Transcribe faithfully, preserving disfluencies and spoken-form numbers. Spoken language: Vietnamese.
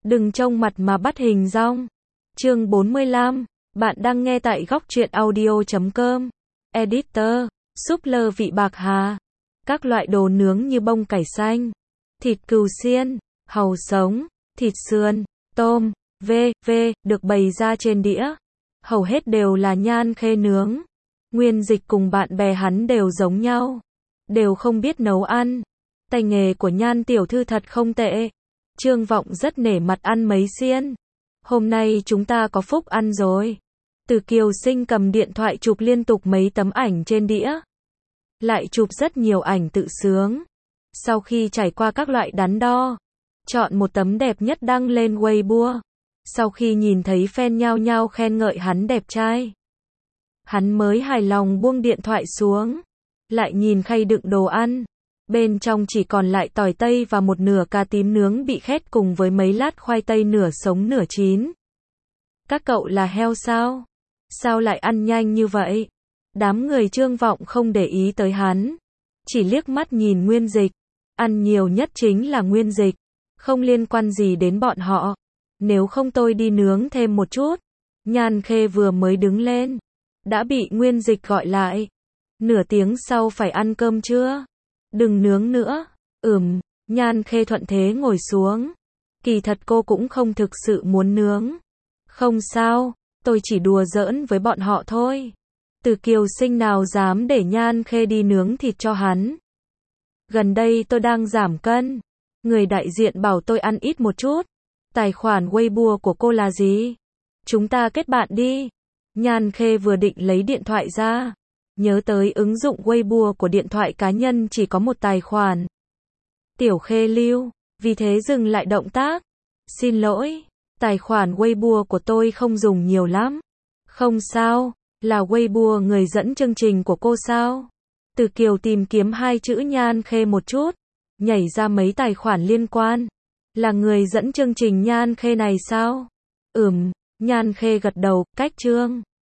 Đừng trông mặt mà bắt hình dong. Chương bốn mươi lăm. Bạn đang nghe tại góc truyện audio chấm com. Editor. Súp lơ vị bạc hà. Các loại đồ nướng như bông cải xanh, thịt cừu xiên, hàu sống, thịt sườn, tôm, vê vê được bày ra trên đĩa. Hầu hết đều là Nhan Khê nướng. Nguyên Dịch cùng bạn bè hắn đều giống nhau, đều không biết nấu ăn. Tay nghề của Nhan tiểu thư thật không tệ. Trương Vọng rất nể mặt ăn mấy xiên. Hôm nay chúng ta có phúc ăn rồi. Từ Kiều Sinh cầm điện thoại chụp liên tục mấy tấm ảnh trên đĩa, lại chụp rất nhiều ảnh tự sướng. Sau khi trải qua các loại đắn đo, chọn một tấm đẹp nhất đăng lên Weibo. Sau khi nhìn thấy fan nhao nhao khen ngợi hắn đẹp trai, hắn mới hài lòng buông điện thoại xuống, lại nhìn khay đựng đồ ăn. Bên trong chỉ còn lại tỏi tây và một nửa cà tím nướng bị khét cùng với mấy lát khoai tây nửa sống nửa chín. Các cậu là heo sao? Sao lại ăn nhanh như vậy? Đám người Trương Vọng không để ý tới hắn, chỉ liếc mắt nhìn Nguyên Dịch. Ăn nhiều nhất chính là Nguyên Dịch, không liên quan gì đến bọn họ. Nếu không tôi đi nướng thêm một chút. Nhan Khê vừa mới đứng lên, đã bị Nguyên Dịch gọi lại. Nửa tiếng sau phải ăn cơm chưa? Đừng nướng nữa. Ừm, Nhan Khê thuận thế ngồi xuống. Kỳ thật cô cũng không thực sự muốn nướng. Không sao, tôi chỉ đùa giỡn với bọn họ thôi. Từ Kiều Sinh nào dám để Nhan Khê đi nướng thịt cho hắn. Gần đây tôi đang giảm cân. Người đại diện bảo tôi ăn ít một chút. Tài khoản Weibo của cô là gì? Chúng ta kết bạn đi. Nhan Khê vừa định lấy điện thoại ra, nhớ tới ứng dụng Weibo của điện thoại cá nhân chỉ có một tài khoản. Tiểu Khê lưu, vì thế dừng lại động tác. Xin lỗi, tài khoản Weibo của tôi không dùng nhiều lắm. Không sao, là Weibo người dẫn chương trình của cô sao? Từ Kiều tìm kiếm hai chữ Nhan Khê một chút, nhảy ra mấy tài khoản liên quan. Là người dẫn chương trình Nhan Khê này sao? Ừm, Nhan Khê gật đầu, cách Trương